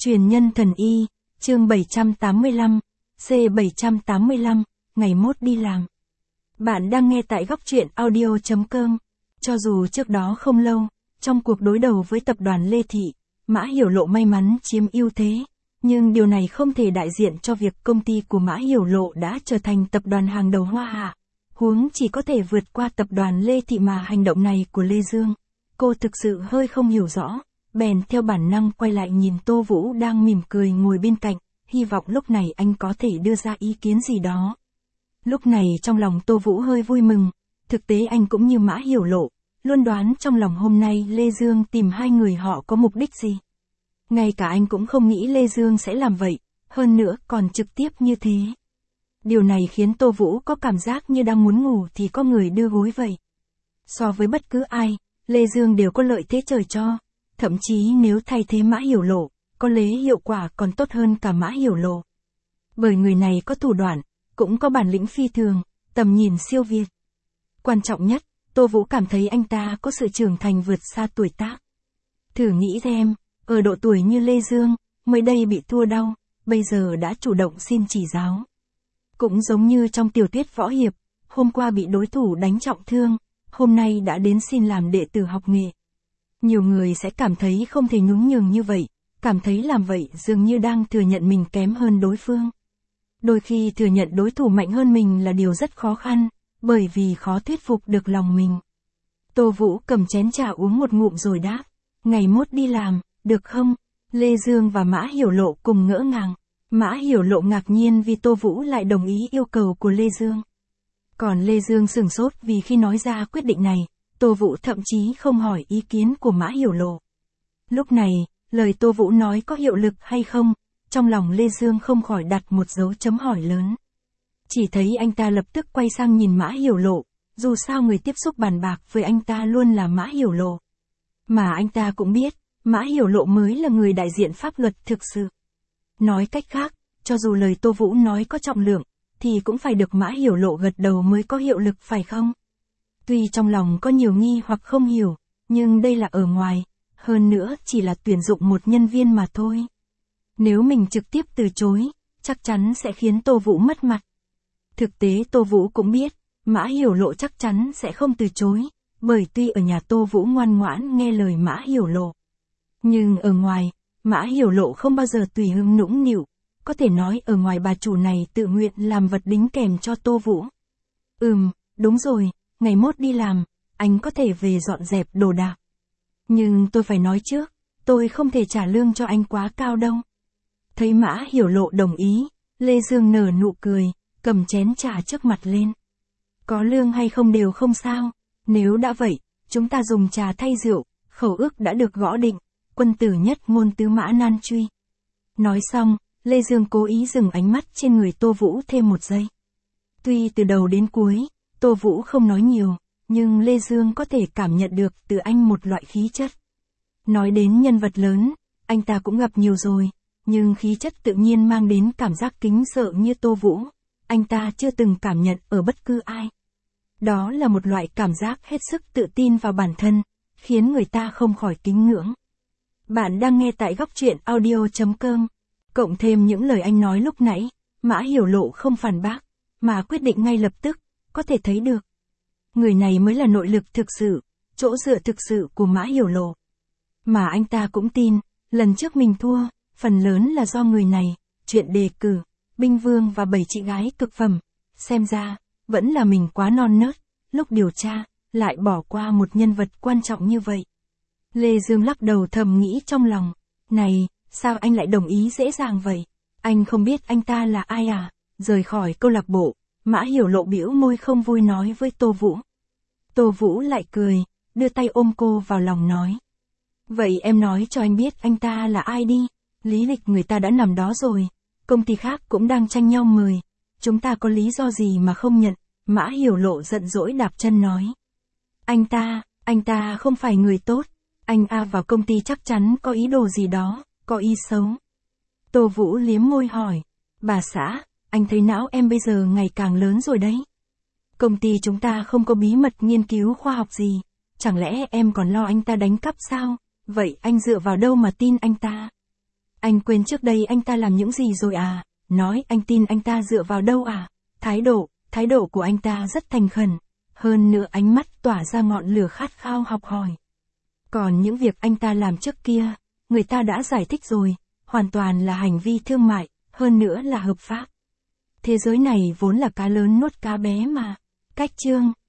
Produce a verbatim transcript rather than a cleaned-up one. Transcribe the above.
Truyền nhân thần y, chương bảy trăm tám mươi lăm, C bảy trăm tám mươi lăm, ngày mốt đi làm. Bạn đang nghe tại góc truyện audio chấm com. Cho dù trước đó không lâu, trong cuộc đối đầu với tập đoàn Lê Thị, Mã Hiểu Lộ may mắn chiếm ưu thế, nhưng điều này không thể đại diện cho việc công ty của Mã Hiểu Lộ đã trở thành tập đoàn hàng đầu Hoa Hạ. Huống chỉ có thể vượt qua tập đoàn Lê Thị mà hành động này của Lê Dương. Cô thực sự hơi không hiểu rõ, bèn theo bản năng quay lại nhìn Tô Vũ đang mỉm cười ngồi bên cạnh, hy vọng lúc này anh có thể đưa ra ý kiến gì đó. Lúc này trong lòng Tô Vũ hơi vui mừng, thực tế anh cũng như Mã Hiểu Lộ, luôn đoán trong lòng hôm nay Lê Dương tìm hai người họ có mục đích gì. Ngay cả anh cũng không nghĩ Lê Dương sẽ làm vậy, hơn nữa còn trực tiếp như thế. Điều này khiến Tô Vũ có cảm giác như đang muốn ngủ thì có người đưa gối vậy. So với bất cứ ai, Lê Dương đều có lợi thế trời cho, thậm chí nếu thay thế Mã Hiểu Lộ, có lẽ hiệu quả còn tốt hơn cả Mã Hiểu Lộ. Bởi người này có thủ đoạn, cũng có bản lĩnh phi thường, tầm nhìn siêu việt. Quan trọng nhất, Tô Vũ cảm thấy anh ta có sự trưởng thành vượt xa tuổi tác. Thử nghĩ xem, ở độ tuổi như Lê Dương, mới đây bị thua đau, bây giờ đã chủ động xin chỉ giáo. Cũng giống như trong tiểu thuyết võ hiệp, hôm qua bị đối thủ đánh trọng thương, hôm nay đã đến xin làm đệ tử học nghệ. Nhiều người sẽ cảm thấy không thể nhún nhường như vậy, cảm thấy làm vậy dường như đang thừa nhận mình kém hơn đối phương. Đôi khi thừa nhận đối thủ mạnh hơn mình là điều rất khó khăn, bởi vì khó thuyết phục được lòng mình. Tô Vũ cầm chén trà uống một ngụm rồi đáp, ngày mốt đi làm, được không? Lê Dương và Mã Hiểu Lộ cùng ngỡ ngàng. Mã Hiểu Lộ ngạc nhiên vì Tô Vũ lại đồng ý yêu cầu của Lê Dương. Còn Lê Dương sửng sốt vì khi nói ra quyết định này, Tô Vũ thậm chí không hỏi ý kiến của Mã Hiểu Lộ. Lúc này, lời Tô Vũ nói có hiệu lực hay không, trong lòng Lê Dương không khỏi đặt một dấu chấm hỏi lớn. Chỉ thấy anh ta lập tức quay sang nhìn Mã Hiểu Lộ, dù sao người tiếp xúc bàn bạc với anh ta luôn là Mã Hiểu Lộ. Mà anh ta cũng biết, Mã Hiểu Lộ mới là người đại diện pháp luật thực sự. Nói cách khác, cho dù lời Tô Vũ nói có trọng lượng, thì cũng phải được Mã Hiểu Lộ gật đầu mới có hiệu lực phải không? Tuy trong lòng có nhiều nghi hoặc không hiểu, nhưng đây là ở ngoài, hơn nữa chỉ là tuyển dụng một nhân viên mà thôi. Nếu mình trực tiếp từ chối, chắc chắn sẽ khiến Tô Vũ mất mặt. Thực tế Tô Vũ cũng biết, Mã Hiểu Lộ chắc chắn sẽ không từ chối, bởi tuy ở nhà Tô Vũ ngoan ngoãn nghe lời Mã Hiểu Lộ. Nhưng ở ngoài, Mã Hiểu Lộ không bao giờ tùy hứng nũng nịu, có thể nói ở ngoài bà chủ này tự nguyện làm vật đính kèm cho Tô Vũ. Ừm, đúng rồi, ngày mốt đi làm, anh có thể về dọn dẹp đồ đạc. Nhưng tôi phải nói trước, tôi không thể trả lương cho anh quá cao đâu. Thấy Mã Hiểu Lộ đồng ý, Lê Dương nở nụ cười, cầm chén trà trước mặt lên. Có lương hay không đều không sao, nếu đã vậy, chúng ta dùng trà thay rượu, khẩu ước đã được gõ định, quân tử nhất ngôn tứ mã nan truy. Nói xong, Lê Dương cố ý dừng ánh mắt trên người Tô Vũ thêm một giây. Tuy từ đầu đến cuối, Tô Vũ không nói nhiều, nhưng Lê Dương có thể cảm nhận được từ anh một loại khí chất. Nói đến nhân vật lớn, anh ta cũng gặp nhiều rồi, nhưng khí chất tự nhiên mang đến cảm giác kính sợ như Tô Vũ, anh ta chưa từng cảm nhận ở bất cứ ai. Đó là một loại cảm giác hết sức tự tin vào bản thân, khiến người ta không khỏi kính ngưỡng. Bạn đang nghe tại góc truyện audio chấm com. Cộng thêm những lời anh nói lúc nãy, Mã Hiểu Lộ không phản bác, mà quyết định ngay lập tức, có thể thấy được. Người này mới là nội lực thực sự, chỗ dựa thực sự của Mã Hiểu Lộ. Mà anh ta cũng tin, lần trước mình thua, phần lớn là do người này, chuyện đề cử, binh vương và bảy chị gái cực phẩm. Xem ra, vẫn là mình quá non nớt, lúc điều tra, lại bỏ qua một nhân vật quan trọng như vậy. Lê Dương lắc đầu thầm nghĩ trong lòng, này, sao anh lại đồng ý dễ dàng vậy? Anh không biết anh ta là ai à? Rời khỏi câu lạc bộ, Mã Hiểu Lộ bĩu môi không vui nói với Tô Vũ. Tô Vũ lại cười, đưa tay ôm cô vào lòng nói. Vậy em nói cho anh biết anh ta là ai đi, lý lịch người ta đã nằm đó rồi, công ty khác cũng đang tranh nhau mời, chúng ta có lý do gì mà không nhận? Mã Hiểu Lộ giận dỗi đạp chân nói. Anh ta, anh ta không phải người tốt, anh A vào công ty chắc chắn có ý đồ gì đó, có ý xấu. Tô Vũ liếm môi hỏi, bà xã, anh thấy não em bây giờ ngày càng lớn rồi đấy. Công ty chúng ta không có bí mật nghiên cứu khoa học gì, chẳng lẽ em còn lo anh ta đánh cắp sao? Vậy anh dựa vào đâu mà tin anh ta? Anh quên trước đây anh ta làm những gì rồi à? Nói anh tin anh ta dựa vào đâu à? Thái độ, thái độ của anh ta rất thành khẩn. Hơn nữa ánh mắt tỏa ra ngọn lửa khát khao học hỏi. Còn những việc anh ta làm trước kia, người ta đã giải thích rồi, hoàn toàn là hành vi thương mại, hơn nữa là hợp pháp. Thế giới này vốn là cá lớn nuốt cá bé mà. Cách chương